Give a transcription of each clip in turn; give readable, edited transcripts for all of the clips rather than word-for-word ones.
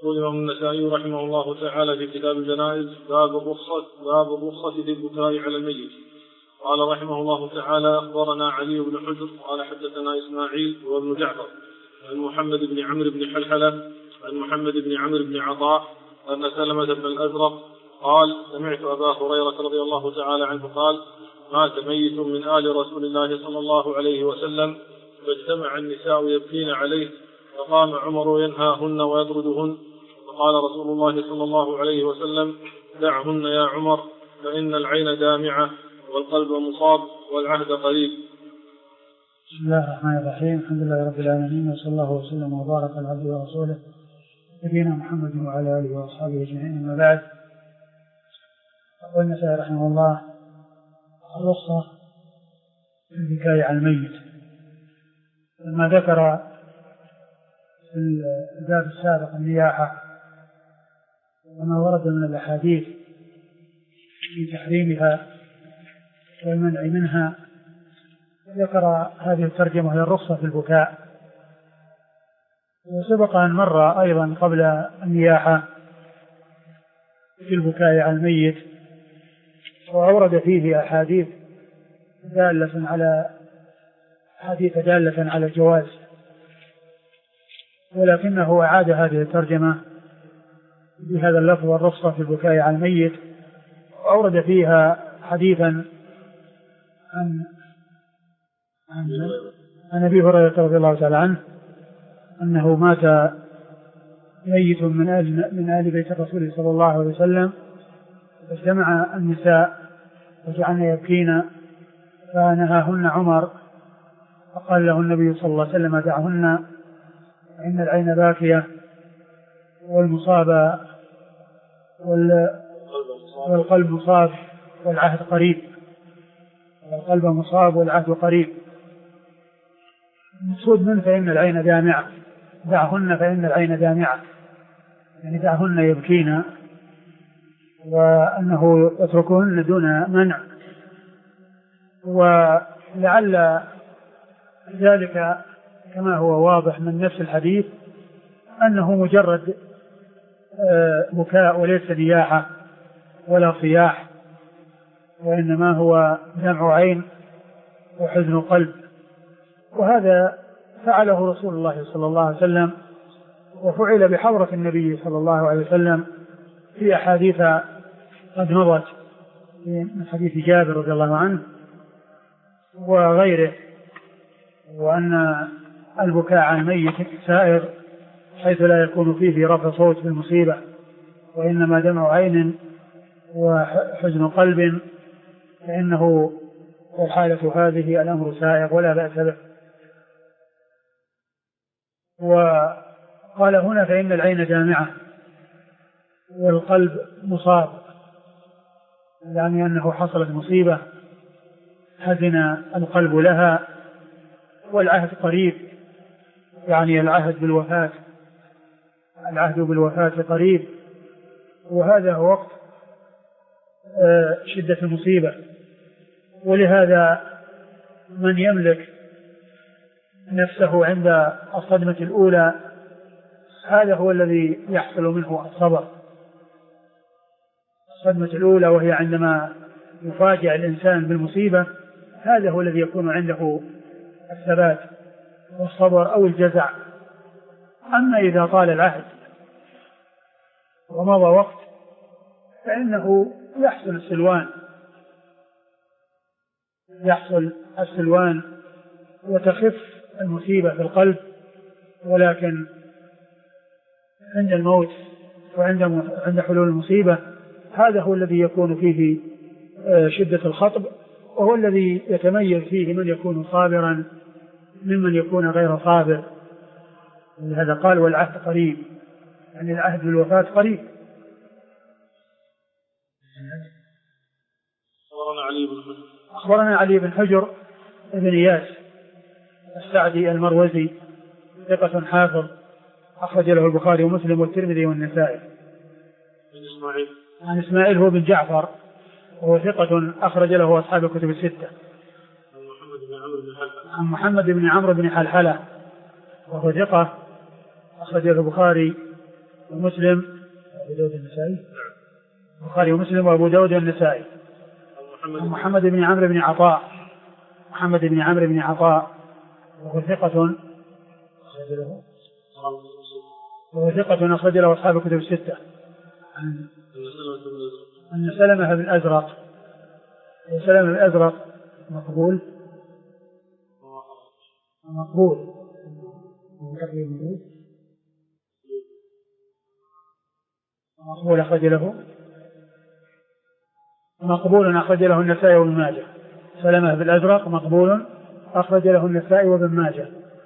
يقول الإمام النسائي رحمه الله تعالى في كتاب الجنائز باب الرخصة في البكاء على الميت. قال رحمه الله تعالى: أخبرنا علي بن حجر قال حدثنا إسماعيل وابن جعفر عن محمد بن عمرو بن حلحلة عن محمد بن عمرو بن عطاء أن سلمة بن الأزرق قال: سمعت أبا هريرة رضي الله تعالى عنه قال: مات ميت من آل رسول الله صلى الله عليه وسلم فاجتمع النساء يبكين عليه فقام عمر ينهاهن ويطردهن، فقال رسول الله صلى الله عليه وسلم: دعهن يا عمر فإن العين دامعة والقلب مصاب والعهد قريب. بسم الله الرحمن الرحيم. الحمد لله رب العالمين، وصلى الله وسلم وبارك على عبده ورسوله نبينا محمد وعلى آله وأصحابه أجمعين. أما بعد، قال النسائي رحمه الله: الرخصة في البكاء على الميت. لما ذكر في الباب السابق النياحة وما ورد من الأحاديث في تحريمها والمنع منها، ذكر هذه الترجمة هي الرخصة في البكاء. وسبق أن مر أيضا قبل النياحة في البكاء على الميت، وأورد فيه أحاديث دالة على الجواز، ولكنه أعاد هذه الترجمة بهذا اللفظ: الرخصة في البكاء على الميت، وأورد فيها حديثا عن أبي هريرة رضي الله تعالى عنه أنه مات ميت من آل بيت الرسول صلى الله عليه وسلم فاجتمع النساء وجعلن يبكين فنهاهن عمر، فقال له النبي صلى الله عليه وسلم: دعهن إن العين باكية والمصاب والقلب مصاب والعهد قريب. والقلب مصاب والعهد قريب. المقصود منه فإن العين دامعة، دعهن فإن العين دامعة، يعني دعهن يبكين، وأنه يتركهن دون منع. ولعل ذلك كما هو واضح من نفس الحديث أنه مجرد بكاء وليس نياحة ولا صياح، وإنما هو دمع عين وحزن قلب. وهذا فعله رسول الله صلى الله عليه وسلم، وفعل بحضرة النبي صلى الله عليه وسلم في أحاديث قد مضت من حديث جابر رضي الله عنه وغيره، وأن البكاء عن الميت سائر حيث لا يكون فيه رفع صوت بالمصيبة، وإنما دمع عين وحزن قلب، فإنه والحالة هذه الأمر سائغ ولا بأس به. وقال هنا: فإن العين دامعة والقلب مصاب، يعني أنه حصلت مصيبة حزن القلب لها، والعهد قريب، يعني العهد بالوفاة قريب، وهذا هو وقت شدة المصيبة. ولهذا من يملك نفسه عند الصدمة الأولى هذا هو الذي يحصل منه الصبر. الصدمة الأولى وهي عندما يفاجأ الإنسان بالمصيبة، هذا هو الذي يكون عنده الثبات والصبر أو الجزع. أما إذا طال العهد ومضى وقت فإنه يحصل السلوان وتخف المصيبة في القلب، ولكن عند الموت وعند حلول المصيبة هذا هو الذي يكون فيه شدة الخطب، وهو الذي يتميز فيه من يكون صابرا ممن يكون غير صابر. لهذا قال: والعهد قريب، يعني العهد بالوفاة قريب. أخبرنا علي بن حجر بن إياس السعدي المروزي، ثقة حافظ، أخرج له البخاري ومسلم والترمذي والنسائي. عن إسماعيل هو بن جعفر، وهو ثقة أخرج له أصحاب الكتب الستة. عن محمد بن عمرو بن حلحلة، وهو ثقة أخرج له البخاري ومسلم وأبو داود النسائي. البخاري ومسلم وأبو داود النسائي. محمد بن عمرو بن عطاء. محمد بن عمرو بن عطاء وهو ثقة أخرج له أصحاب الكتب الستة. أن سلمة بن الأزرق مقبول أخرج له النسائي وابن ماجه. سلمة بن الأزرق مقبول أخرج له النسائي وابن ماجه.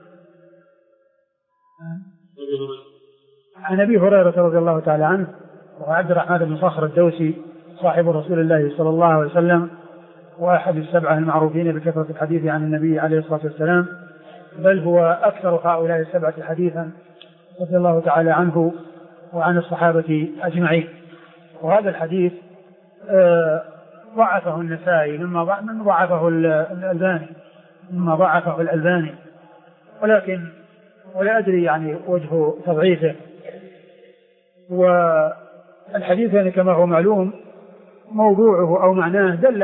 عن أبي هريرة رضي الله تعالى عنه وعبد الرحمن بن صخر الدوسي صاحب رسول الله صلى الله عليه وسلم وأحد السبعة المعروفين بكثرة الحديث عن النبي عليه الصلاة والسلام، بل هو أكثر هؤلاء السبعة حديثا رضي الله تعالى عنه وعن الصحابة أجمعين. وهذا الحديث ضعفه النسائي مما ضعفه الألباني، ولكن ولا أدري يعني وجه تضعيفه. والحديث يعني كما هو معلوم موضوعه أو معناه دل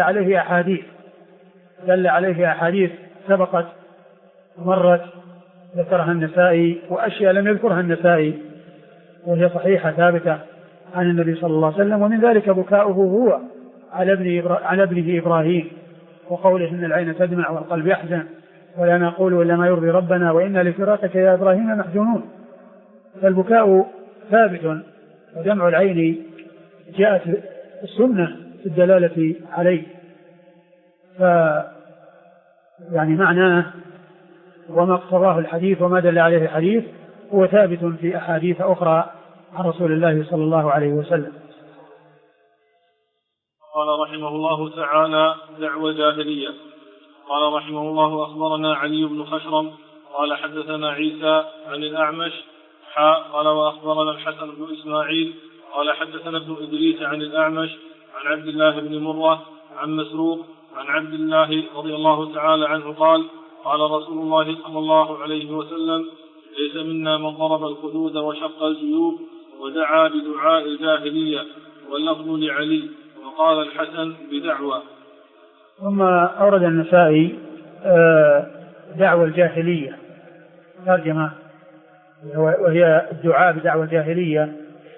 عليه أحاديث سبقت مرت ذكرها النسائي وأشياء لم يذكرها النسائي وهي صحيحة ثابتة عن النبي صلى الله عليه وسلم. ومن ذلك بكاؤه هو على ابنه إبراهيم وقوله إن العين تدمع والقلب يحزن ولا نقول إلا ما يرضي ربنا وإنا لفراقك يا إبراهيم محزونون. فالبكاء ثابت، ودمع العين جاءت السنة في الدلالة عليه، يعني معناه وما اقتضاه الحديث وما دل عليه الحديث هو ثابت في أحاديث أخرى عن رسول الله صلى الله عليه وسلم. قال رحمه الله تعالى: دعوى جاهلية. قال رحمه الله: أخبرنا علي بن خشرم قال حدثنا عيسى عن الأعمش قال وأخبرنا الحسن بن إسماعيل قال حدثنا ابن إدريس عن الأعمش عن عبد الله بن مرة عن مسروق عن عبد الله رضي الله تعالى عنه قال: قال رسول الله صلى الله عليه وسلم: ليس منا من ضرب الخدود وشق الجيوب ودعا بدعاء الجاهلية، واللفظ لعلي. وقال الحسن: بدعوى. ثم أورد النسائي دعوى الجاهلية ترجمة، وهي الدعاء بدعوى الجاهلية.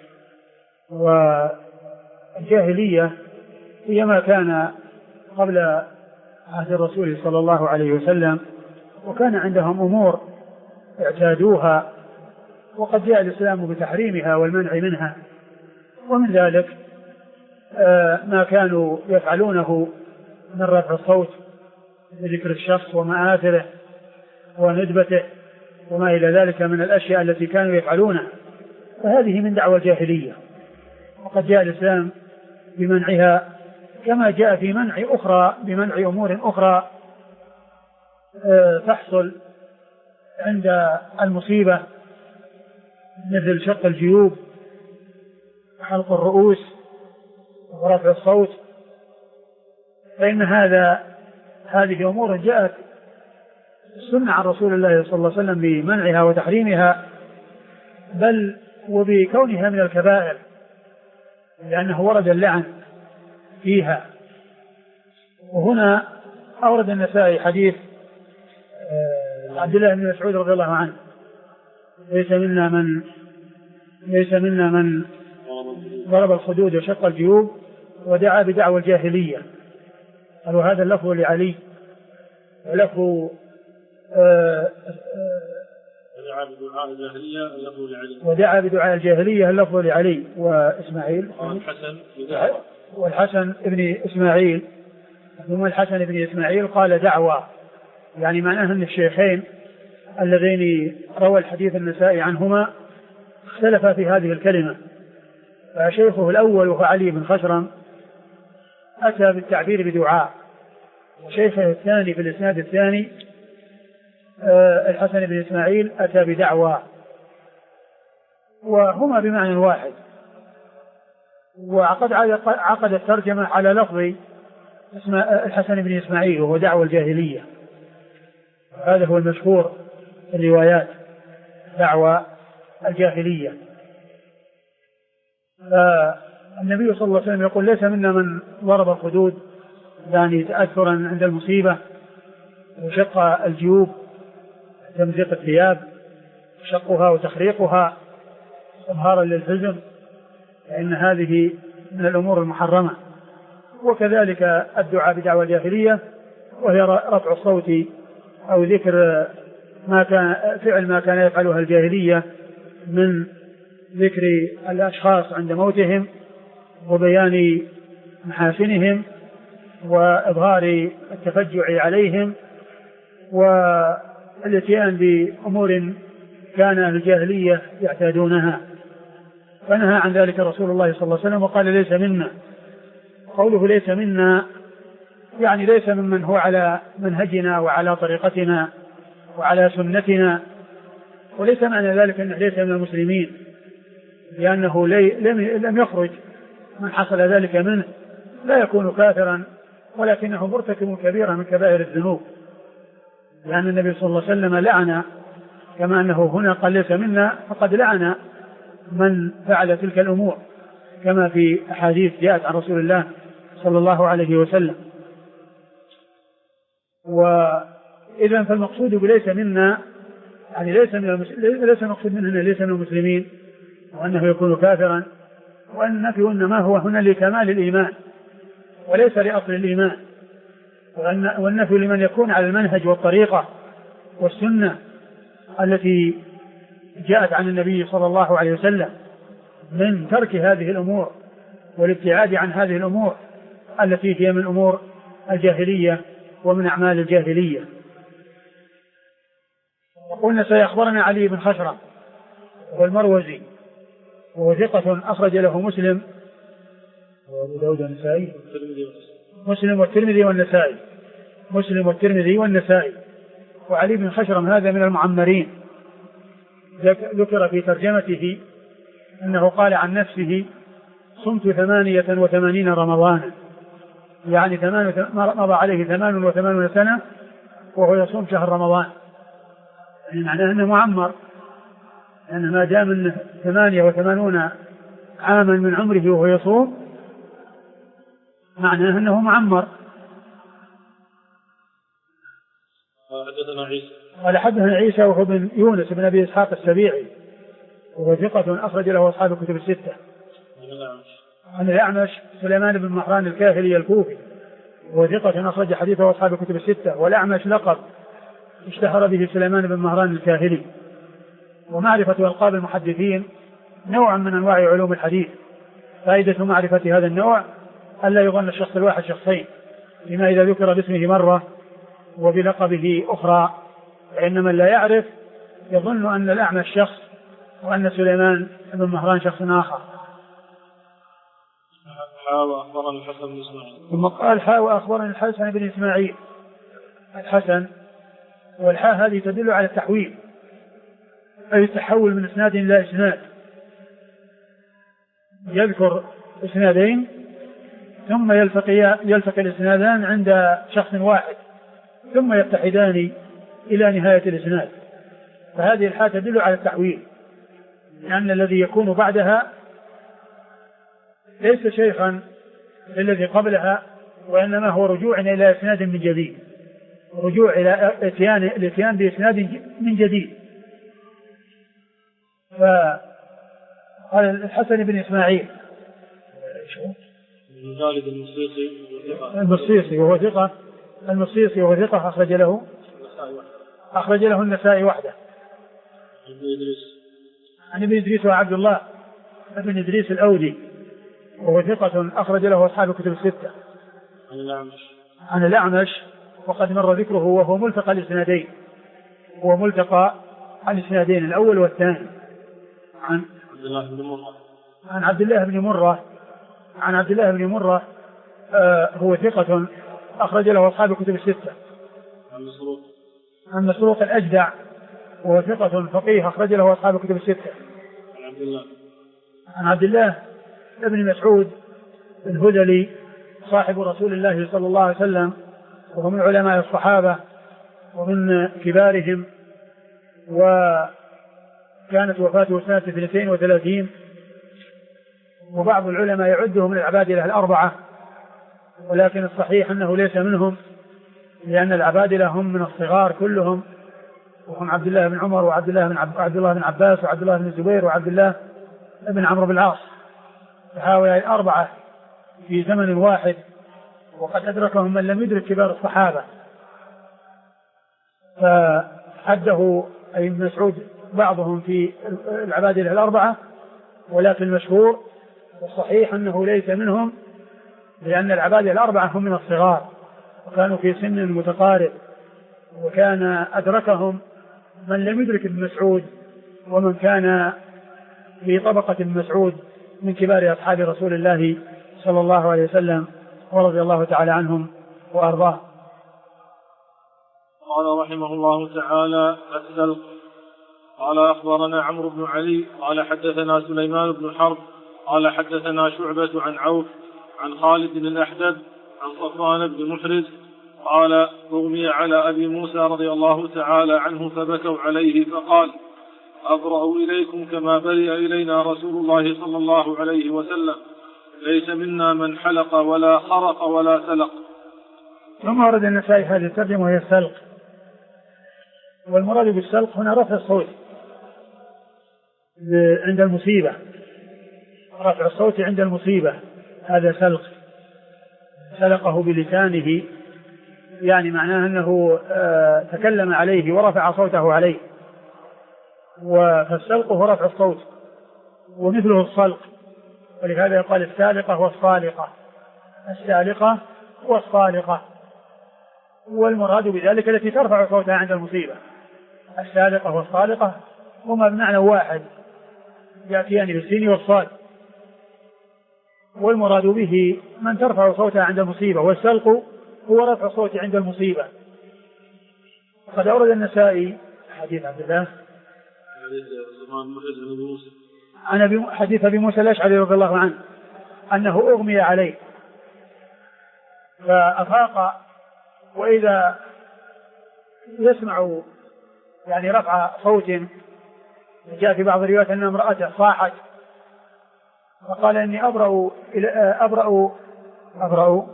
والجاهلية هي ما كان قبل عهد الرسول صلى الله عليه وسلم، وكان عندهم أمور اعتادوها وقد جاء الإسلام بتحريمها والمنع منها. ومن ذلك ما كانوا يفعلونه من رفع الصوت بذكر الشخص ومآثره وندبته وما إلى ذلك من الأشياء التي كانوا يفعلونها، فهذه من دعوى الجاهلية، وقد جاء الإسلام بمنعها كما جاء في بمنع أمور أخرى تحصل عند المصيبة، مثل شق الجيوب وحلق الرؤوس ورفع الصوت. فإن هذه أمور جاءت السنة عن رسول الله صلى الله عليه وسلم بمنعها وتحريمها، بل وبكونها من الكبائر، لأنه ورد اللعن فيها. وهنا أورد النسائي حديث عبد الله بن مسعود رضي الله عنه: ليس منا من ضرب الخدود وشق الجيوب ودعا بدعوى الجاهلية. قالوا هذا اللفظ لعلي، ولفظ ودعا بدعاء الجاهلية اللفظ لعلي وإسماعيل والحسن ابن إسماعيل. ثم الحسن ابن إسماعيل قال دعوى، يعني معناه أن الشيخين اللذين روى الحديث النسائي عنهما اختلفا في هذه الكلمة. فشيخه الأول وهو علي بن خشرم أتى بالتعبير بدعاء، وشيخه الثاني في الإسناد الثاني الحسن بن إسماعيل أتى بدعوى، وهما بمعنى واحد. وقد عقد الترجمة على لفظ الحسن بن إسماعيل وهو دعوى الجاهلية. هذا هو المشهور في الروايات، دعوى الجاهلية. فالنبي صلى الله عليه وسلم يقول ليس منا من ضرب الخدود يعني تأثرا عند المصيبة وشق الجيوب تمزيق الثياب شقها وتخريقها إظهارا للحزن، فإن هذه من الأمور المحرمة. وكذلك الدعاء بدعوى الجاهلية وهي رفع الصوت أو ذكر فعل ما كان يفعلها الجاهلية من ذكر الأشخاص عند موتهم وبيان محاسنهم وإظهار التفجع عليهم والاتيان بأمور كان الجاهلية يعتادونها، فنهى عن ذلك رسول الله صلى الله عليه وسلم وقال ليس منا. قوله ليس منا يعني ليس ممن هو على منهجنا وعلى طريقتنا وعلى سنتنا، وليس معنى ذلك أنه ليس من المسلمين، لأنه لم يخرج من حصل ذلك منه لا يكون كافرا، ولكنه مرتكب كبيرة من كبائر الذنوب، لأن النبي صلى الله عليه وسلم لعن كما أنه هنا قال ليس منا، فقد لعن من فعل تلك الأمور كما في أحاديث جاءت عن رسول الله صلى الله عليه وسلم. وإذا فالمقصود بليس منا يعني ليس المقصود منه ليس من المسلمين وأنه يكون كافرا، وأن إنما هو هنا لكمال الإيمان وليس لأصل الإيمان، والنفي لمن يكون على المنهج والطريقة والسنة التي جاءت عن النبي صلى الله عليه وسلم من ترك هذه الأمور والابتعاد عن هذه الأمور التي هي من أمور الجاهلية ومن أعمال الجاهلية. وقلنا سيخبرنا علي بن خشرم والمروزي وهو ثقة أخرج له مسلم وأبو داود والنسائي مسلم والترمذي والنسائي. وعلي بن خشرم هذا من المعمرين، ذكر في ترجمته أنه قال عن نفسه صمت 88 رمضانا، يعني مضى عليه 88 سنة وهو يصوم شهر رمضان، يعني معناه أنه معمر، لأن ما دام أنه 88 عاما من عمره وهو يصوم معناه أنه معمر. قال حدثنا عيسى وهو بن يونس بن أبي إسحاق السبيعي وهو ثقة أخرج له أصحاب الكتب الستة. عن الأعمش سليمان بن مهران الكاهلي الكوفي وهو ثقة أخرج حديثه أصحاب الكتب الستة. والأعمش لقب اشتهر به سليمان بن مهران الكاهلي. ومعرفة ألقاب المحدثين نوع من أنواع علوم الحديث، فائدة معرفة هذا النوع ألا يظن الشخص الواحد شخصين، لما إذا ذكر باسمه مرة وبلقبه أخرى فإن من لا يعرف يظن أن الأعمش شخص وأن سليمان بن مهران شخص آخر. وأخبرني الحسن بن إسماعيل ثم قال وأخبرني الحسن بن إسماعيل. الحسن والحاء هذه تدل على التحويل، أي التحول من إسناد إلى إسناد، يذكر إسنادين ثم يلتقي الإسنادان عند شخص واحد ثم يتحدان إلى نهاية الإسناد، فهذه الحاء تدل على التحويل، لأن الذي يكون بعدها ليس شيخا للذي قبلها، وإنما هو رجوع إلى إسناد من جديد، رجوع إلى الاتيان بإسناد من جديد. فقال الحسن بن إسماعيل المصيصي وهو ثقة أخرج له النسائي وحده. عن ابن إدريس وعبد الله ابن إدريس الأودي وهو ثقة أخرج له أصحاب الكتب الستة. عن الأعمش وقد مر ذكره وهو ملتقى الإسنادين، هو ملتقى الإسنادين الأول والثاني. عن عبد الله بن مرة هو ثقة أخرج له أصحاب الكتب الستة. عن مسروق الأجدع وهو ثقة فقيه أخرج له أصحاب الكتب الستة. عن عبد الله ابن مسعود الهذلي صاحب رسول الله صلى الله عليه وسلم، وهو من علماء الصحابة ومن كبارهم، وكانت وفاته سنة 32 وبعض العلماء يعده من العبادلة الأربعة، ولكن الصحيح أنه ليس منهم، لأن العبادلة هم من الصغار كلهم، وهم عبد الله بن عمر وعبد الله بن عباس وعبد الله بن الزبير وعبد الله بن عمرو بن العاص، فهؤلاء الأربعة في زمن واحد، وقد أدركهم من لم يدرك كبار الصحابة، فحده أي ابن مسعود بعضهم في العبادلة الأربعة، ولكن المشهور والصحيح أنه ليس منهم، لأن العبادلة الأربعة هم من الصغار وكانوا في سن متقارب، وكان أدركهم من لم يدرك ابن مسعود ومن كان في طبقة ابن مسعود من كبار أصحاب رسول الله صلى الله عليه وسلم ورضي الله تعالى عنهم وأرضاه. قال رحمه الله تعالى: السلق. قال أخبرنا عمرو بن علي قال حدثنا سليمان بن حرب قال حدثنا شعبة عن عوف عن خالد الأحدب عن صفوان بن محرز قال: أغمي على أبي موسى رضي الله تعالى عنه فبكوا عليه فقال: أبرأ إليكم كما برئ إلينا رسول الله صلى الله عليه وسلم، ليس منا من حلق ولا خرق ولا سلق. ثم ورد النسائي هذه الترجمة وهي السلق، والمراد بالسلق هنا رفع الصوت عند المصيبة، رفع الصوت عند المصيبة، هذا سلق. سلقه بلسانه، يعني معناه أنه تكلم عليه ورفع صوته عليه، فالسلق هو رفع الصوت، ومثله الصلق، ولهذا يقال السالقة والصالقة، السالقة والصالقة، والمراد بذلك التي ترفع صوتها عند المصيبة. السالقة والصالقة هما بمعنى واحد، يأتيان بالسين والصاد، والمراد به من ترفع صوتها عند المصيبة، والسلق هو رفع الصوت عند المصيبة. قد أورد النسائي حديث عبد الله عن حديث أبي موسى الأشعري رضي الله عنه أنه أغمي عليه فأفاق، وإذا يسمع يعني رفع صوت، جاء في بعض الروايات أن امرأته صاحت فقال: إني أبرأ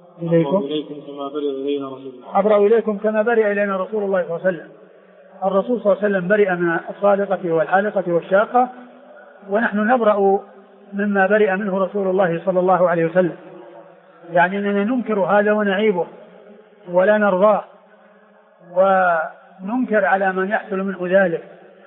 إليكم كما برئ إلينا رسول الله صلى الله عليه وسلم. الرسول صلى الله عليه وسلم برئ من الصالقة والحالقة والشاقة، ونحن نبرأ مما برئ منه رسول الله صلى الله عليه وسلم، يعني أننا ننكر هذا ونعيبه ولا نرضاه، وننكر على من يحصل منه ذلك،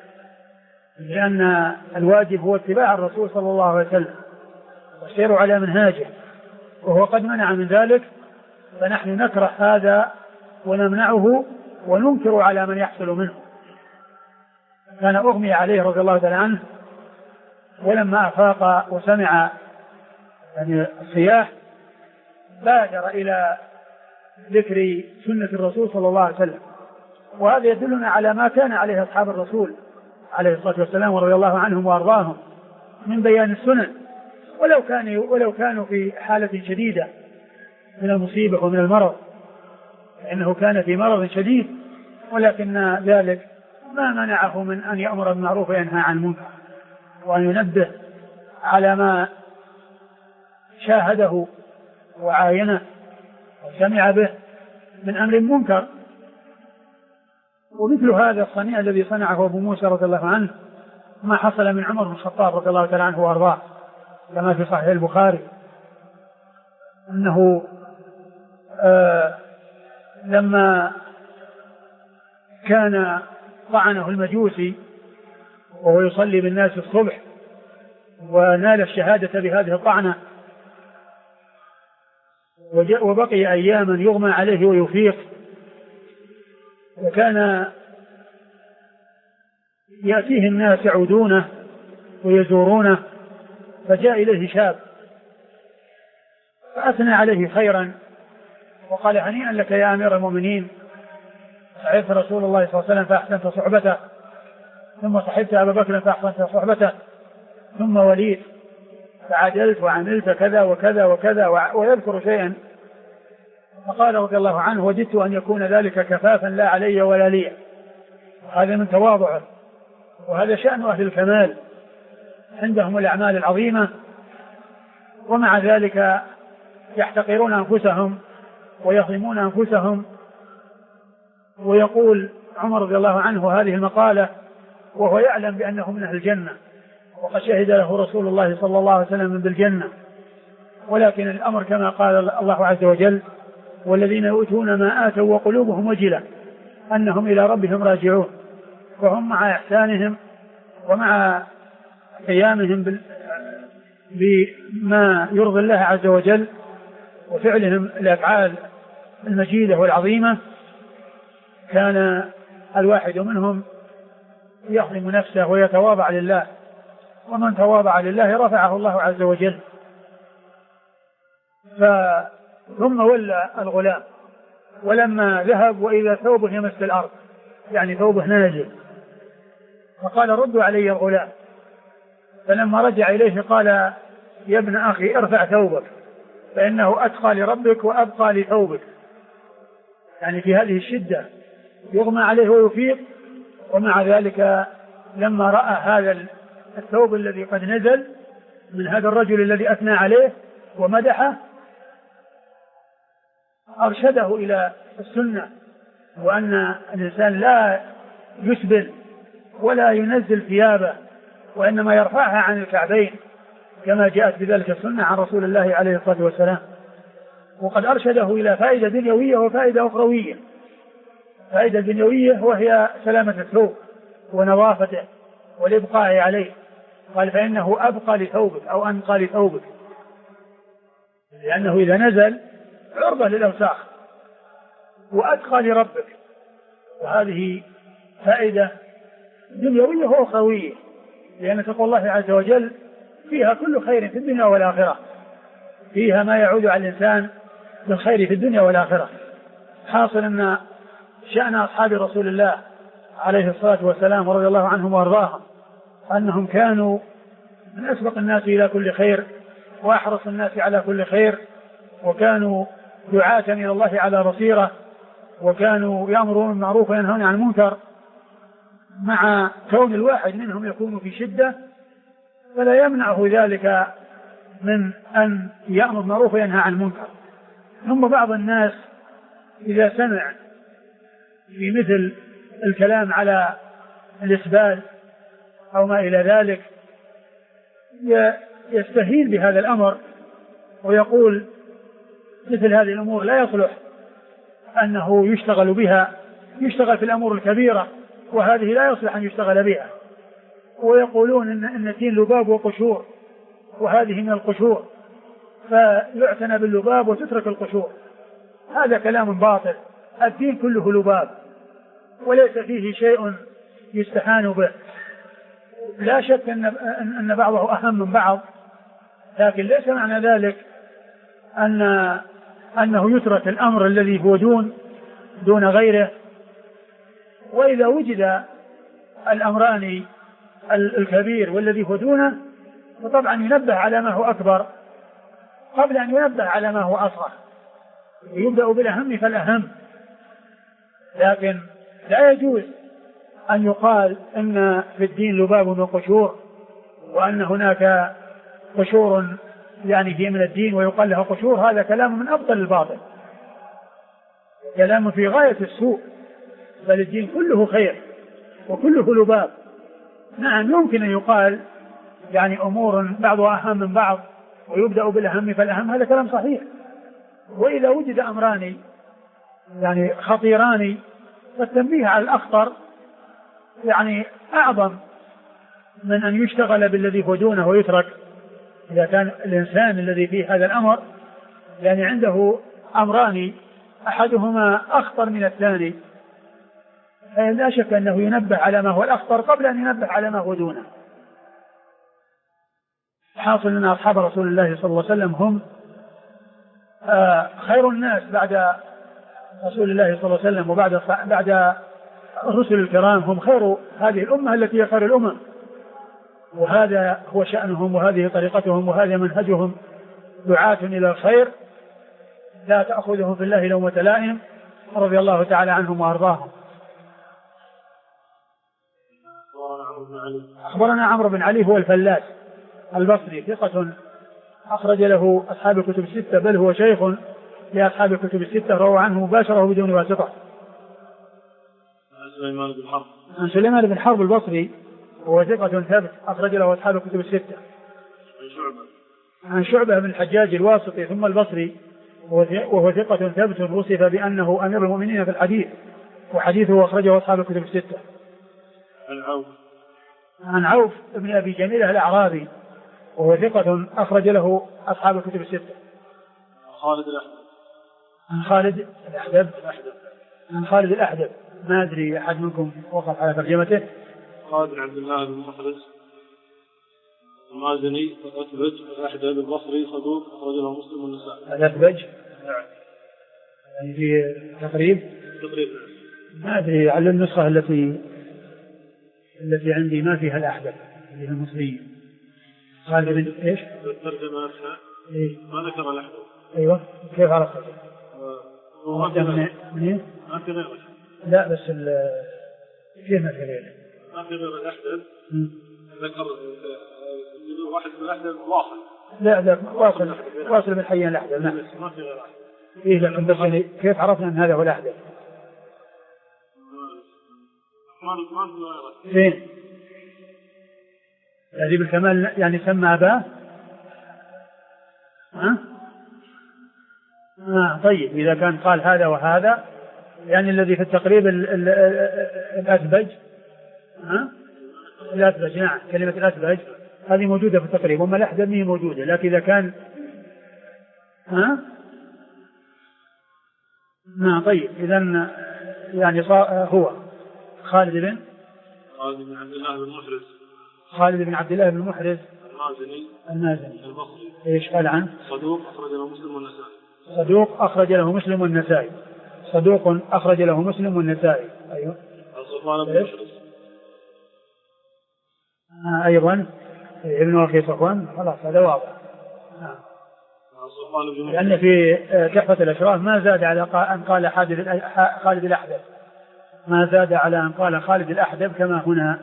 لأن الواجب هو اتباع الرسول صلى الله عليه وسلم والسير على منهاجه، وهو قد منع من ذلك، فنحن نكره هذا ونمنعه وننكر على من يحصل منه. كان أغمي عليه رضي الله تعالى عنه، ولما أفاق وسمع يعني الصياح بادر إلى ذكر سنة الرسول صلى الله عليه وسلم، وهذا يدلنا على ما كان عليه أصحاب الرسول عليه الصلاة والسلام ورضي الله عنهم وأرضاهم من بيان السنن، ولو كانوا في حالة شديدة من المصيبة ومن المرض، لأنه كان في مرض شديد، ولكن ذلك ما منعه من أن يأمر بالمعروف وينهى عن المنكر، وأن ينبه على ما شاهده وعاينه وسمع به من أمر منكر. ومثل هذا الصنيع الذي صنعه أبو موسى رضي الله عنه ما حصل من عمر بن الخطاب رضي الله تعالى عنه وأرضاه، كما في صحيح البخاري أنه لما كان طعنه المجوسي وهو يصلي بالناس الصبح ونال الشهادة بهذه الطعنة، وبقي أياما يغمى عليه ويفيق، وكان يأتيه الناس يعودونه ويزورونه، فجاء إليه شاب فأثنى عليه خيرا وقال: هنيئا لك يا أمير المؤمنين، صحبت رسول الله صلى الله عليه وسلم فأحسنت صحبته، ثم صحبت أبا بكر فأحسنت صحبته، ثم وليد فعدلت وعملت كذا وكذا وكذا، ويذكر شيئا. فقال رضي الله عنه: وجدت أن يكون ذلك كفافا لا علي ولا لي. هذا من تواضعه، وهذا شأن أهل الكمال، عندهم الأعمال العظيمة ومع ذلك يحتقرون أنفسهم ويظلمون أنفسهم. ويقول عمر رضي الله عنه هذه المقالة وهو يعلم بأنه من أهل الجنة، وقد شهد له رسول الله صلى الله عليه وسلم بالجنة، ولكن الأمر كما قال الله عز وجل: والذين يؤتون ما آتوا وقلوبهم وجلة أنهم إلى ربهم راجعون. وهم مع إحسانهم ومع قيامهم بما يرضي الله عز وجل وفعلهم الأفعال المجيدة والعظيمة، كان الواحد منهم يظلم نفسه ويتواضع لله، ومن تواضع لله رفعه الله عز وجل. ثم ولى الغلام، ولما ذهب وإذا ثوبه يمس الأرض، يعني ثوبه نازل، فقال: ردوا علي الغلام. فلما رجع إليه قال: يا ابن أخي ارفع ثوبك فإنه أتقى لربك وأبقى لثوبك. يعني في هذه الشدة يغمى عليه ويفيق، ومع ذلك لما رأى هذا الثوب الذي قد نزل من هذا الرجل الذي أثنى عليه ومدحه، أرشده إلى السنة، وأن الإنسان لا يسبل ولا ينزل ثيابه، وإنما يرفعها عن الكعبين كما جاءت بذلك السنة عن رسول الله عليه الصلاة والسلام. وقد أرشده إلى فائدة دنيوية وفائدة أخروية. فائدة دنيوية وهي سلامة الثوب ونظافته والإبقاء عليه، قال: فإنه أبقى لثوبك أو أنقى لثوبك، لأنه إذا نزل عرضة للأوساخ، وأتقى لربك. وهذه فائدة دنيوية وأخروية، لأن تقوى الله عز وجل فيها كل خير في الدنيا والآخرة، فيها ما يعود على الإنسان بالخير في الدنيا والآخرة. حاصل أن شأن أصحاب رسول الله عليه الصلاة والسلام ورضي الله عنهم وأرضاهم أنهم كانوا من أسبق الناس إلى كل خير وأحرص الناس على كل خير، وكانوا دعاة إلى الله على بصيرة، وكانوا يأمرون بالمعروف وينهون عن المنكر، مع كون الواحد منهم يكون في شدة فلا يمنعه ذلك من أن يأمر بالمعروف وينهى عن المنكر. ثم بعض الناس إذا سمع في مثل الكلام على الإسبال أو ما إلى ذلك يستهين بهذا الأمر ويقول: مثل هذه الأمور لا يصلح أنه يشتغل بها، يشتغل في الأمور الكبيرة، وهذه لا يصلح أن يشتغل بها. ويقولون إن الدين لباب وقشور، وهذه من القشور، فيعتنى باللباب وتترك القشور. هذا كلام باطل. الدين كله لباب وليس فيه شيء يستهان به. لا شك أن بعضه أهم من بعض، لكن ليس معنى ذلك أنه يترك الأمر الذي هو دون غيره. وإذا وجد الأمران الكبير والذي هو دونه، فطبعا ينبه على ما هو أكبر قبل أن ينبه على ما هو أصغر، يبدأ بالأهم فالأهم. لكن لا يجوز أن يقال إن في الدين لباب وقشور، وأن هناك قشور يعني هي من الدين ويقال لها قشور. هذا كلام من أبطل الباطل، كلام في غاية السوء. بل الدين كله خير وكله لباب. نعم يمكن أن يقال يعني أمور بعضها أهم من بعض ويبدأ بالأهم فالأهم، هذا كلام صحيح. وإذا وجد أمران يعني خطيران فالتنبيه على الأخطر يعني أعظم من أن يشتغل بالذي هو دونه ويترك. إذا كان الإنسان الذي فيه هذا الأمر يعني عنده أمران أحدهما أخطر من الثاني، لا شك أنه ينبه على ما هو الأخطر قبل أن ينبه على ما هو دونه. حاصل أن أصحاب رسول الله صلى الله عليه وسلم هم خير الناس بعد رسول الله صلى الله عليه وسلم، وبعد الرسل الكرام هم خير هذه الأمة التي هي خير الأمم. وهذا هو شأنهم وهذه طريقتهم وهذا منهجهم، دعاة إلى الخير لا تأخذهم في الله لومة لائم، رضي الله تعالى عنهم وأرضاهم. أخبرنا عمرو بن علي هو الفلاس البصري ثقة أخرج له أصحاب الكتب الستة بل هو شيخ لأصحاب الكتب الستة روى عنه مباشرة بدون واسطة. عن سليمان بن حرب البصري وهو ثقة ثبت أخرج له أصحاب الكتب الستة. عن شعبة بن الحجاج الواسطي ثم البصري وهو ثقة ثبت وصف بأنه أمير المؤمنين في الحديث وحديثه أخرجه أصحاب الكتب الستة. عن عوف بن أبي جميلة الأعرابي وهو ثقة أخرج له أصحاب الكتب الستة. عن خالد الأحدب ما أدري أحد منكم وقف على ترجمته. خالد بن عبد الله بن محرز المازني الأثبج الأحدب البصري صدوق أخرج له مسلم والنسائي. الأثبج يعني في تقريب ما أدري على النسخة التي عندي ما فيها الأحدب اللي هي المصريين. خالد بن إيش؟ الترجمة نفسها ما ذكر الأحدب. أيوة كيف عرفت؟ ما في غيره. لا بس كيف ما في غيره؟ ما في غير الأحدب. ذكر واحد من الأحدب واصل. لا واصل من حيان الأحدب. نعم. ما في غير أحدب. إيه لكن بس يعني كيف عرفنا أن هذا هو الأحدب؟ فين؟ تهذيب الكمال يعني سمى أباه؟ طيب إذا كان قال هذا وهذا يعني الذي في التقريب الأثبج. الأثبج نعم كلمة الأثبج هذه موجودة في التقريب وما الأحدب هي موجودة لكن إذا كان طيب إذن يعني هو خالد بن عبد الله بن محرز المازني البصري. ايش قال عنه؟ صدوق أخرج له مسلم والنسائي. صدوق أخرج له مسلم والنسائي. صدوق أخرج له مسلم والنسائي. أيوه. صفوان بن محرز. أيضا ابن أخي صفوان خلاص هذا واضح. لأن في تحفة الأشراف ما زاد على أن قال خالد الأحدب ما زاد على أن قال خالد الأحدب كما هنا.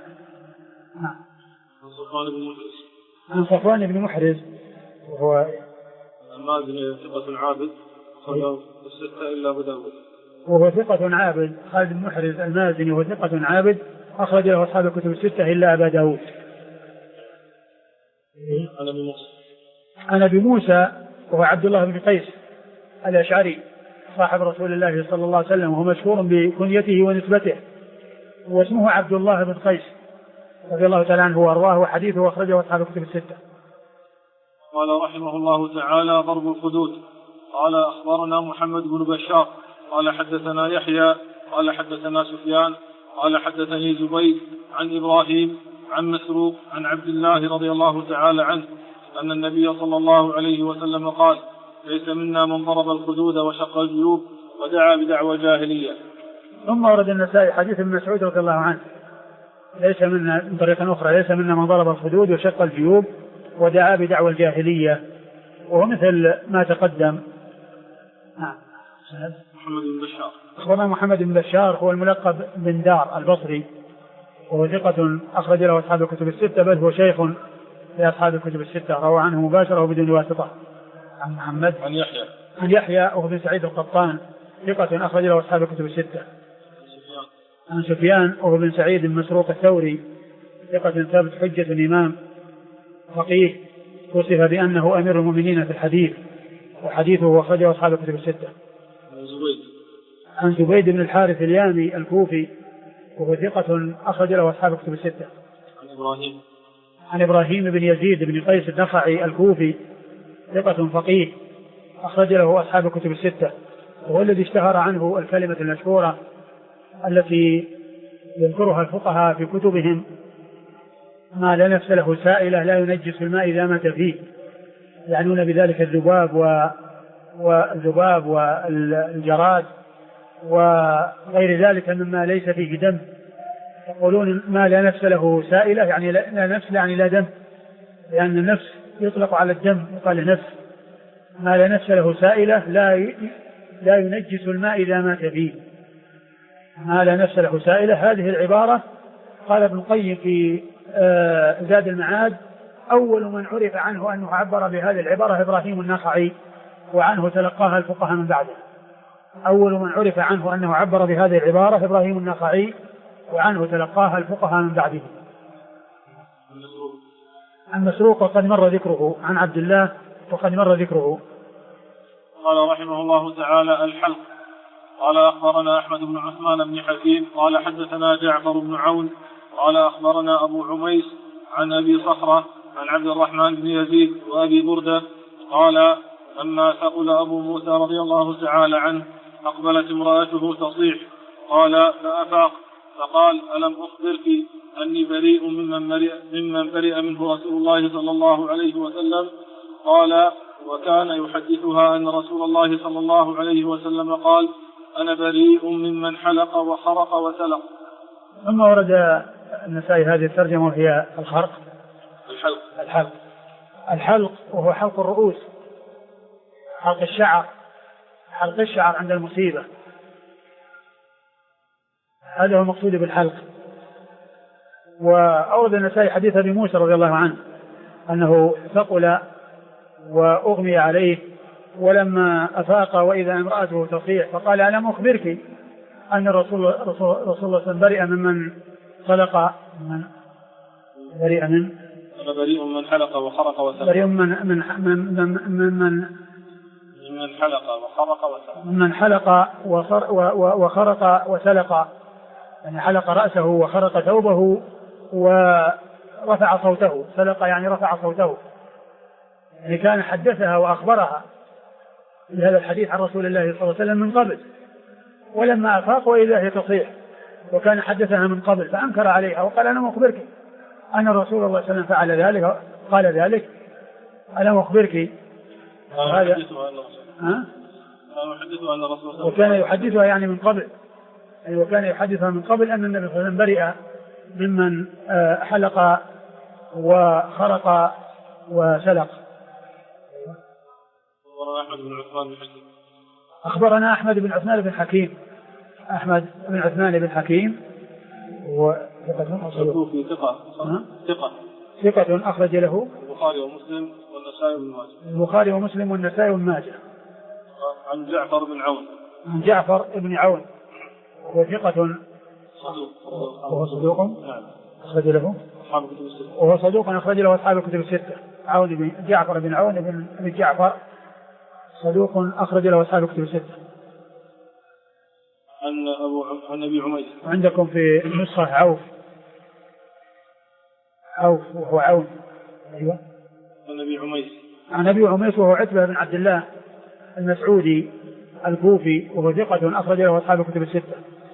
عن صفوان بن محرز وهو المازني ثقة عابد خرج الستة إلا أبو داود. وهو ثقة عابد خالد بن محرز المازني وهو ثقة عابد أخرج له أصحاب الكتب الستة إلا أبا داود. عن أبي موسى وهو عبد الله بن قيس الأشعري صاحب رسول الله صلى الله عليه وسلم وهو مشهور بكنيته ونسبته واسمه عبد الله بن قيس رضي الله تعالى عنه وأرضاه وحديثه أخرجه أصحاب الكتب الستة. قال رحمه الله تعالى ضرب الخدود. قال أخبرنا محمد بن بشار قال حدثنا يحيى قال حدثنا سفيان قال حدثني زبيد عن إبراهيم عن مسروق عن عبد الله رضي الله تعالى عنه أن النبي صلى الله عليه وسلم قال ليس منا من ضرب الخدود وشق الجيوب ودعا بدعوى الجاهلية. ثم ورد النسائي حديث ابن مسعود رضي الله عنه ليس منا من طريقة أخرى ليس منا من ضرب الخدود وشق الجيوب ودعا بدعوى الجاهلية وهو مثل ما تقدم. محمد بن بشار أخبرنا محمد بن بشار هو الملقب بن دار البصري وهو ثقة أخرج له أصحاب الكتب الستة بل هو شيخ لأصحاب الكتب الستة روى عنه مباشرة وبدون واسطة. عن محمد عن يحيى وهو بن سعيد القطان ثقة أخرج له أصحاب الكتب الستة. عن سفيان وهو بن سعيد المسروق الثوري ثقة ثابت حجة إمام فقيه وصف بأنه أمير المؤمنين في الحديث وحديثه أخرجه أصحاب الكتب الستة. عن زبيد بن الحارث اليامي الكوفي وهو ثقة أخرج له أصحاب الكتب الستة. عن إبراهيم بن يزيد بن قيس النخعي الكوفي ثقة فقيه أخرج له أصحاب الكتب الستة وهو الذي اشتهر عنه الكلمة المشهورة التي يذكرها الفقهاء في كتبهم ما لا نفس له سائلة لا ينجس الماء إذا مات فيه يعنون بذلك الذباب والجراد وغير ذلك مما ليس فيه دم. يقولون ما لا نفس له سائلة يعني لا نفس يعني لا دم لأن النفس يطلق على الدم يقال نفس ما لا نفس له سائلة لا ينجس الماء إذا مات فيه ما لا نفس له سائلة. هذه العبارة قال ابن القيم في زاد المعاد أول من عرف عنه أنه عبر بهذه العبارة إبراهيم النخعي، وعنه تلقاها الفقهاء من بعده. أول من عرف عنه أنه عبر بهذه العبارة إبراهيم النخعي، وعنه تلقاها الفقهاء من بعده. عن مسروق وقد مر ذكره، عن عبد الله وقد مر ذكره. قال رحمه الله تعالى: الحلق. قال أخبرنا أحمد بن عثمان بن حكيم قال حدثنا جعفر بن عون قال أخبرنا أبو عميس عن أبي صخرة عن عبد الرحمن بن يزيد وأبي بردة قال: لما ثقل أبو موسى رضي الله تعالى عنه أقبلت امرأته تصيح، قال فأفاق فقال: ألم أخبرك أني بريء ممن برئ منه رسول الله صلى الله عليه وسلم؟ قال: وكان يحدثها أن رسول الله صلى الله عليه وسلم قال: أنا بريء ممن حلق وخرق وسلق. ثم ورد النسائي هذه الترجمة وهي الحلق وهو حلق الرؤوس، حلق الشعر عند المصيبة، هذا هو المقصود بالحلق. وأورد النسائي حديث أبي موسى رضي الله عنه أنه ثقل وأغمي عليه، ولما أفاق وإذا امرأته تصيح فقال: ألم أخبرك أن رسول الله صلى الله عليه وسلم برئ ممن خلق بريء من حلق وخرق وسلق. بريء من حلق وخرق وسلق، يعني حلق رأسه وخرق ثوبه ورفع صوته. سلق يعني رفع صوته، يعني كان حدثها وأخبرها بهذا الحديث عن رسول الله صلى الله عليه وسلم من قبل، ولما أفاق وإذا هي تصيح، وكان حدثها من قبل فأنكر عليها وقال: أنا أخبرك أن الرسول صلى الله عليه وسلم فعل ذلك، قال ذلك، ألم أخبرك. وكان يحدثها يعني من قبل، وكان يحدثها من قبل أن النبي صلى الله عليه وسلم برئ ممن حلق وخرق وسلق. أخبرنا أحمد بن عثمان بن حكيم. أحمد بن عثمان بن حكيم ثقة أخرج له البخاري ومسلم والنسائي وابن ماجه. عن جعفر بن عون وهو ثقة وهو صدوق أخرج له أصحاب الكتب الستة. جعفر بن عون بن جعفر صدوق أخرج له أصحاب الكتب الستة. عن أبي عميس عندكم في النسخة عوف وهو عون. أيوة. عن أبي عميس وهو عتبة بن عبد الله المسعودي الكوفي وهو ثقة أخرج له أصحاب الكتب الستة.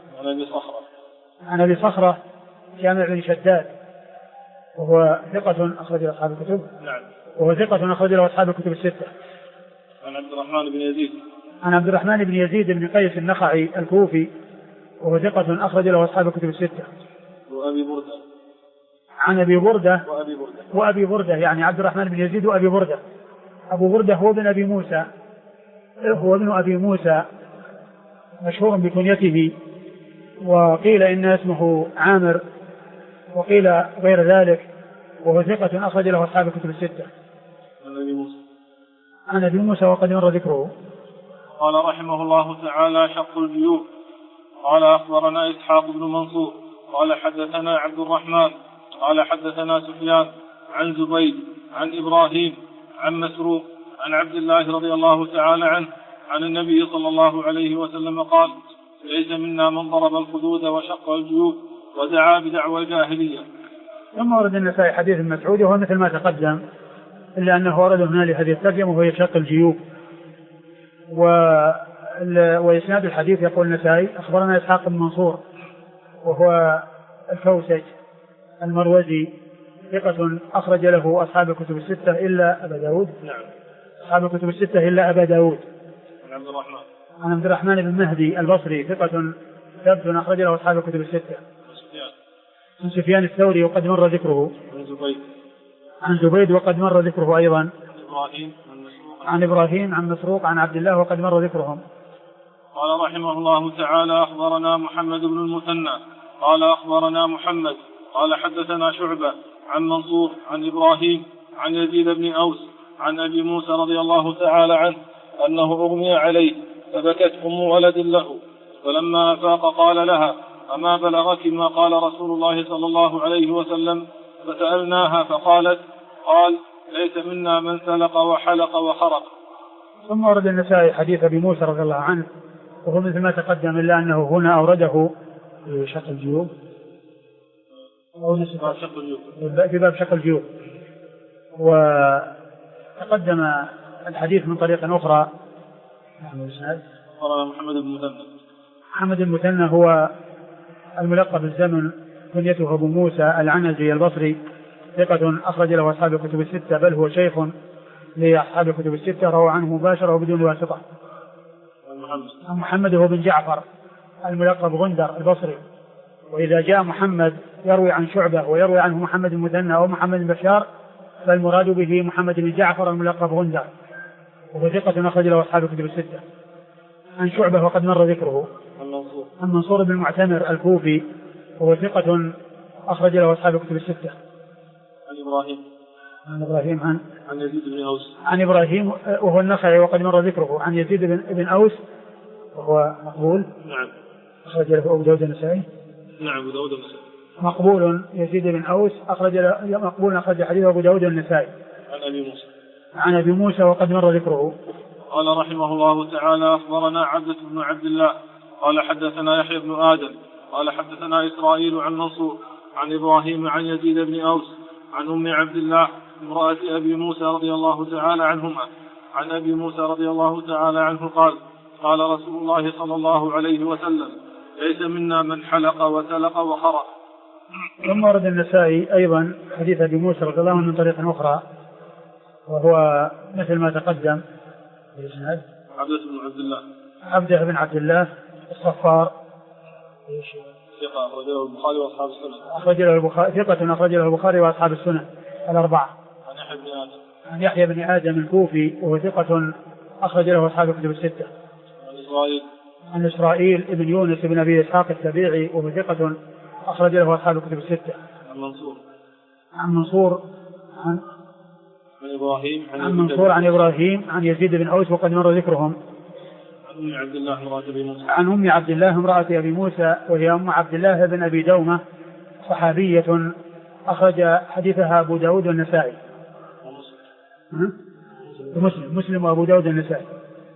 عن أبي صخرة جامع بن شداد وهو ثقة أخرج له أصحاب الكتب. نعم. وهو ثقة أخرج له أصحاب الكتب الستة. عن عبد الرحمن بن يزيد بن قيس النخعي الكوفي وهو ثقة أخرج له أصحاب الكتب الستة. عن أبي بردة وأبي بردة يعني عبد الرحمن بن يزيد وأبي بردة. أبو بردة هو ابن أبي موسى مشهور بكنيته، وقيل إن اسمه عامر وقيل غير ذلك، وهو ثقة أخرج له أصحاب الكتب الستة. عن أبي موسى وقد مر ذكره. قال رحمه الله تعالى: شق الجيوب. قال أخبرنا إسحاق بن منصور قال حدثنا عبد الرحمن قال حدثنا سفيان عن زبيد عن إبراهيم عن مسروق عن عبد الله رضي الله تعالى عنه عن النبي صلى الله عليه وسلم قال: ليس منا من ضرب الخدود وشق الجيوب ودعا بدعوى الجاهلية. ثم ورد النسائي حديث المسعودي وهو مثل ما تقدم، إلا أنه ورد هنا لهذه الترجمة وهي شق الجيوب. وإسناد الحديث يقول النسائي: أخبرنا إسحاق بن منصور وهو الكوسج المروزي ثقة أخرج له أصحاب الكتب الستة إلا أبا داود. نعم. أصحاب الكتب الستة إلا أبا داود. عن عبد الرحمن بن مهدي البصري ثقة ثبت أخرج له أصحاب الكتب الستة. عن سفيان الثوري وقد مر ذكره. عن زبيد وقد مر ذكره أيضا. عن إبراهيم عن مسروق عن عبد الله وقد مر ذكرهم. قال رحمه الله تعالى: أخبرنا محمد بن المثنى قال أخبرنا محمد قال حدثنا شعبة عن منصور عن إبراهيم عن يزيد بن أوس عن أبي موسى رضي الله تعالى عنه أنه أغمي عليه فبكت أم ولد له، فلما أفاق قال لها: أما بلغك ما قال رسول الله صلى الله عليه وسلم؟ فسألناها فقالت: قال: ليس منا من سلق وحلق وخرق. ثم ورد النسائي حديث أبي موسى رضي الله عنه وهو مثل ما تقدم، إلا أنه هنا أورده في شق الجيوب أو في باب شق الجيوب، وتقدم الحديث من طريق أخرى. محمد المثنى هو الملقب بالزمن، كنيته أبو موسى العنزي البصري، ثقة أخرج له أصحاب الكتب الستة، بل هو شيخ لأصحاب الكتب الستة، روى عنه مباشرة وبدون واسطة. محمد هو بن جعفر الملقب غندر البصري، وإذا جاء محمد يروي عن شعبة ويروي عنه محمد المثنى أو محمد البشار، فالمراد به محمد بن جعفر الملقب غندر، وهو ثقة أخرج له أصحاب الكتب الستة. عن شعبة وقد مر ذكره. عن منصور بن المعتمر الكوفي، وهو ثقة أخرج له أصحاب الكتب الستة. عن إبراهيم عن يزيد بن أوس عن إبراهيم وهو النخعي وقد مر ذكره. عن يزيد بن أوس وهو مقبول. نعم. أخرج له أبو داود النسائي. نعم أبو داود النسائي. مقبول يزيد بن أوس مقبول أخرج حديثه أبو داود النسائي. عن أبي موسى وقد مر ذكره. قال رحمه الله تعالى: أخبرنا عبدة بن عبد الله قال حدثنا يحيى بن آدم قال حدثنا إسرائيل عن منصور عن إبراهيم عن يزيد بن أوس عن أم عبد الله امرأة أبي موسى رضي الله تعالى عنهما عن أبي موسى رضي الله تعالى عنه قال: قال رسول الله صلى الله عليه وسلم: ليس منا من حلق وسلق وخرق. ثم ورد النسائي أيضا حديث أبي موسى رضي الله عنه من طريق أخرى، وهو مثل ما تقدم. عبده بن عبد الله الصفار، ثقة أخرجه البخاري وأصحاب السنن. ثقة أخرجه البخاري وأصحاب السنن الأربعة. عن يحيى بن آدم الكوفي، وهو ثقة أخرج له أصحاب الكتب الستة. عن إسرائيل ابن يونس بن أبي إسحاق التبيعي، وهو ثقة أخرج له أصحاب الكتب الستة. عن منصور عن إبراهيم عن يزيد بن أوس وقد مر ذكرهم. عن أم عبد الله امرأة أبي موسى، وهي أم عبد الله بن أبي دومة، صحابية أخرج حديثها أبو داود والنسائي. مسلم وأبو داود النسائي.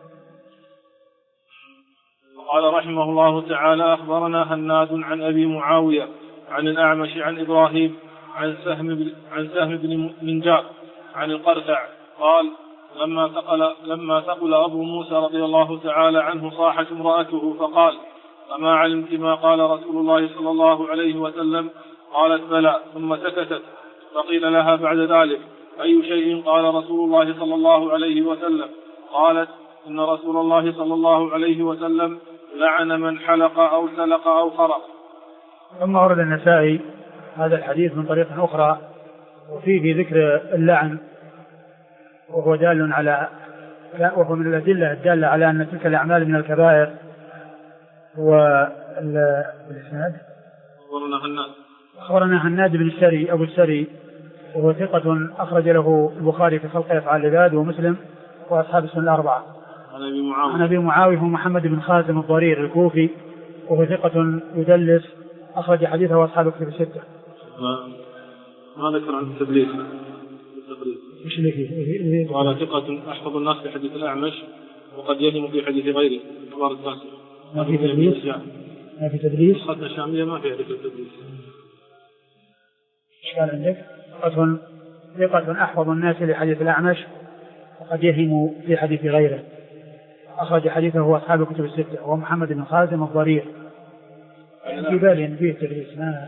قال رحمه الله تعالى: أخبرنا هناد عن أبي معاوية عن الأعمش عن إبراهيم عن سهم بن منجاب عن القرثع قال: لما ثقل أبو موسى رضي الله تعالى عنه صاحت امرأته فقال: أما علمت ما قال رسول الله صلى الله عليه وسلم؟ قالت: بلى. ثم سكتت، فقيل لها بعد ذلك: أي شيء قال رسول الله صلى الله عليه وسلم؟ قالت: إن رسول الله صلى الله عليه وسلم لعن من حلق أو سلق أو خرق. ثم ورد النسائي هذا الحديث من طريق أخرى، وفيه ذكر اللعن، وهو دال على وهو من الأدلة الدالة على أن تلك الأعمال من الكبائر. والإسناد أخبرنا هناد بن السري أبو السري، وهو ثقة أخرج له البخاري في خلق أفعال العباد ومسلم وأصحاب السنن الأربعة. عن أبي معاوية محمد بن خازم الضرير الكوفي، وهو ثقة يدلس أخرج حديثه أصحاب الكتب الستة. ما ذكر عن التدليس؟ قال ثقة أحفظ الناس في حديث الأعمش وقد يهم في حديث غيره. ما في تدليس؟ ما في تدليس؟ خدنا الشامية ما في حديث التدليس. إيش قال عندك؟ ثقة أحفظ الناس لحديث الأعمش وقد يهم في حديث غيره، أخرج حديثه هو أصحاب الكتب الستة، وهو محمد بن خازم الضرير. في بالي أن فيه تدليس.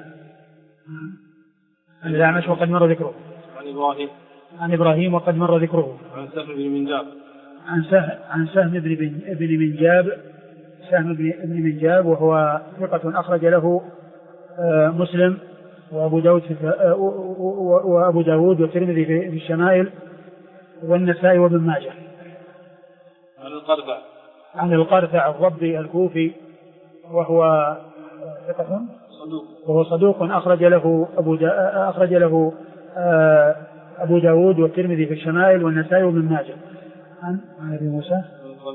عن الأعمش وقد مر ذكره. عن إبراهيم وقد مر ذكره. عن سهم بن منجاب. عن سهم بن منجاب. سهم بن منجاب، وهو ثقة أخرج له مسلم وأبو داود والترمذي في الشمائل والنسائي وابن ماجه. عن القرثع الضبي الكوفي، وهو ثقة صدوق أخرج له أبو داود والترمذي في الشمائل والنسائي وابن ماجه. عن أبي موسى.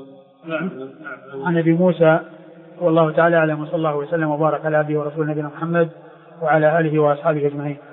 عن أبي موسى. والله تعالى أعلم، وصلى الله وسلم وبارك على عبده ورسوله نبينا محمد وعلى آله وأصحابه أجمعين.